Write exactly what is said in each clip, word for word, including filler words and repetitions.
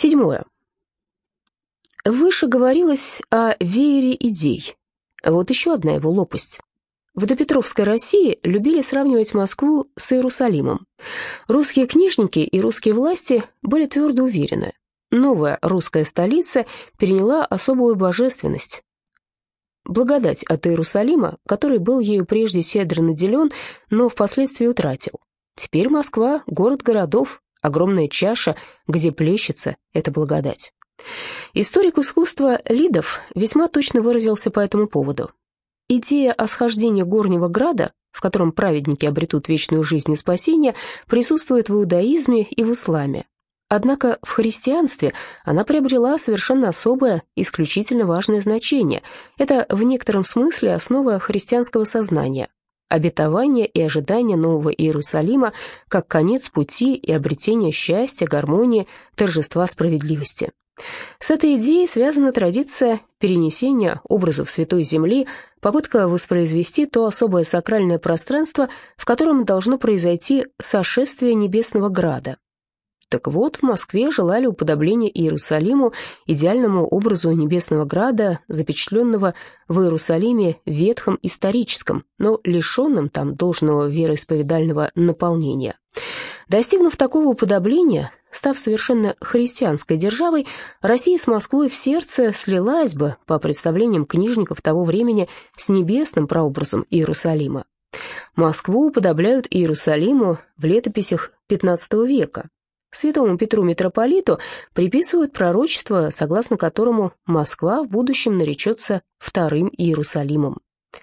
Седьмое. Выше говорилось о веере идей. Вот еще одна его лопасть. В допетровской России любили сравнивать Москву с Иерусалимом. Русские книжники и русские власти были твердо уверены: новая русская столица переняла особую божественность. Благодать от Иерусалима, который был ею прежде щедро наделен, но впоследствии утратил. Теперь Москва — город городов, огромная чаша, где плещется эта благодать. Историк искусства Лидов весьма точно выразился по этому поводу. Идея о схождении горнего града, в котором праведники обретут вечную жизнь и спасение, присутствует в иудаизме и в исламе. Однако в христианстве она приобрела совершенно особое, исключительно важное значение. Это в некотором смысле основа христианского сознания. Обетование и ожидание нового Иерусалима как конец пути и обретение счастья, гармонии, торжества справедливости. С этой идеей связана традиция перенесения образов Святой Земли, попытка воспроизвести то особое сакральное пространство, в котором должно произойти сошествие Небесного Града. Так вот, в Москве желали уподобления Иерусалиму, идеальному образу Небесного Града, запечатленного в Иерусалиме ветхом историческом, но лишенном там должного вероисповедального наполнения. Достигнув такого уподобления, став совершенно христианской державой, Россия с Москвой в сердце слилась бы, по представлениям книжников того времени, с небесным прообразом Иерусалима. Москву уподобляют Иерусалиму в летописях пятнадцатого века. Святому Петру митрополиту приписывают пророчество, согласно которому Москва в будущем наречется вторым Иерусалимом.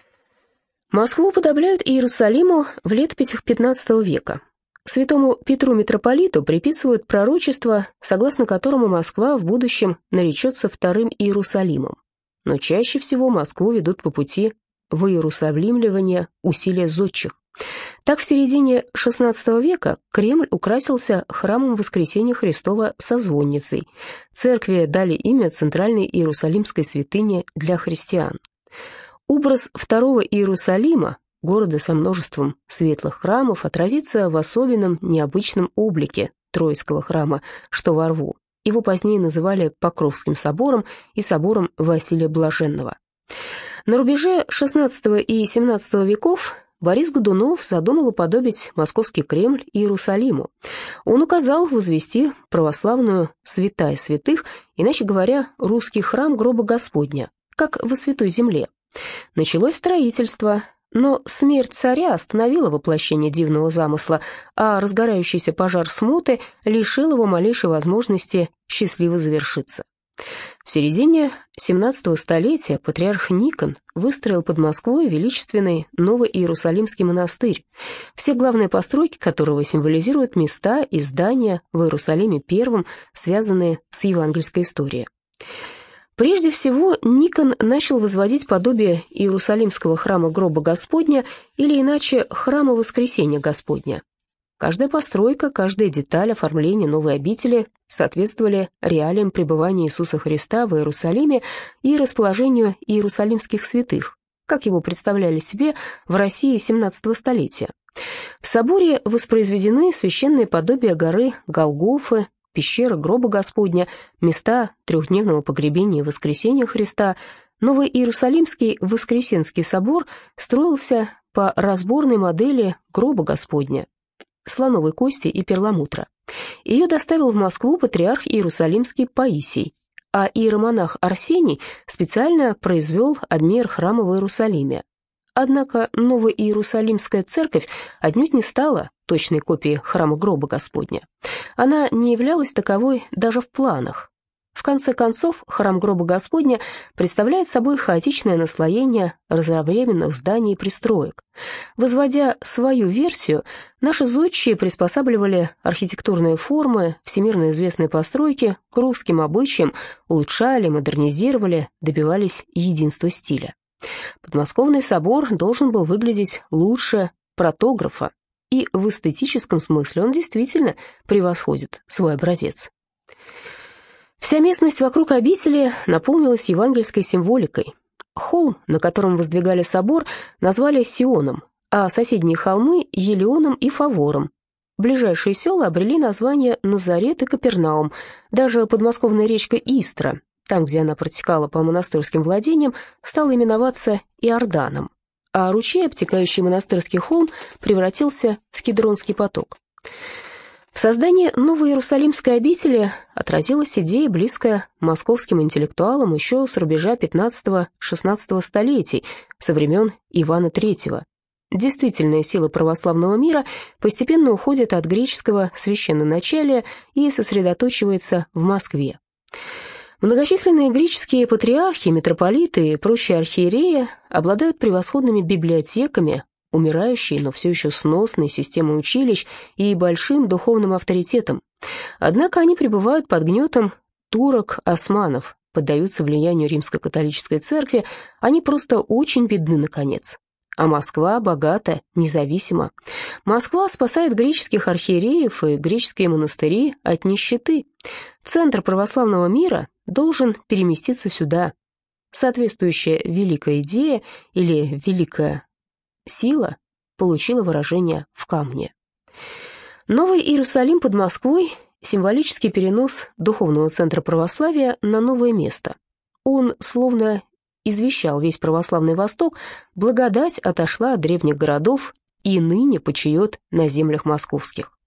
Москву уподобляют Иерусалиму в летописях пятнадцатого века. Святому Петру митрополиту приписывают пророчество, согласно которому Москва в будущем наречется вторым Иерусалимом. Но чаще всего Москву ведут по пути воиерусалимливания усилия зодчих. Так, в середине шестнадцатого века Кремль украсился храмом Воскресения Христова со звонницей. Церкви дали имя центральной Иерусалимской святыни для христиан. Образ второго Иерусалима, города со множеством светлых храмов, отразится в особенном необычном облике Троицкого храма, что во рву. Его позднее называли Покровским собором и собором Василия Блаженного. На рубеже шестнадцатого и семнадцатого веков Борис Годунов задумал уподобить московский Кремль Иерусалиму. Он указал возвести православную святая святых, иначе говоря, русский храм гроба Господня, как во Святой Земле. Началось строительство, но смерть царя остановила воплощение дивного замысла, а разгорающийся пожар смуты лишил его малейшей возможности счастливо завершиться. В середине семнадцатого столетия патриарх Никон выстроил под Москвой величественный Новый Иерусалимский монастырь, все главные постройки которого символизируют места и здания в Иерусалиме первом, связанные с евангельской историей. Прежде всего, Никон начал возводить подобие Иерусалимского храма гроба Господня, или иначе храма Воскресения Господня. Каждая постройка, каждая деталь оформления новой обители соответствовали реалиям пребывания Иисуса Христа в Иерусалиме и расположению иерусалимских святых, как его представляли себе в России семнадцатого столетия. В соборе воспроизведены священные подобия горы Голгофы, пещеры гроба Господня, места трехдневного погребения и воскресения Христа. Новый Иерусалимский Воскресенский собор строился по разборной модели гроба Господня, слоновой кости и перламутра. Ее доставил в Москву патриарх Иерусалимский Паисий, а иеромонах Арсений специально произвел обмер храма в Иерусалиме. Однако Новоиерусалимская церковь отнюдь не стала точной копией храма гроба Господня. Она не являлась таковой даже в планах. В конце концов, храм гроба Господня представляет собой хаотичное наслоение разновременных зданий и пристроек. Возводя свою версию, наши зодчие приспосабливали архитектурные формы, всемирно известные постройки к русским обычаям, улучшали, модернизировали, добивались единства стиля. Подмосковный собор должен был выглядеть лучше протографа, и в эстетическом смысле он действительно превосходит свой образец. Вся местность вокруг обители наполнилась евангельской символикой. Холм, на котором воздвигали собор, назвали Сионом, а соседние холмы — Елеоном и Фавором. Ближайшие села обрели название Назарет и Капернаум. Даже подмосковная речка Истра, там, где она протекала по монастырским владениям, стала именоваться Иорданом, а ручей, обтекающий монастырский холм, превратился в Кедронский поток. В создании новой Иерусалимской обители отразилась идея, близкая московским интеллектуалам еще с рубежа пятнадцатого-шестнадцатого столетий, со времен Ивана Третьего. Действительная сила православного мира постепенно уходит от греческого священноначалия и сосредоточивается в Москве. Многочисленные греческие патриархи, митрополиты и прочие архиереи обладают превосходными библиотеками, умирающей, но все еще сносной системой училищ и большим духовным авторитетом. Однако они пребывают под гнетом турок-османов, поддаются влиянию римско-католической церкви, они просто очень бедны, наконец. А Москва богата, независима. Москва спасает греческих архиереев и греческие монастыри от нищеты. Центр православного мира должен переместиться сюда. Соответствующая великая идея или великая сила получила выражение в камне. Новый Иерусалим под Москвой – символический перенос духовного центра православия на новое место. Он словно извещал весь православный Восток: благодать отошла от древних городов и ныне почиет на землях московских.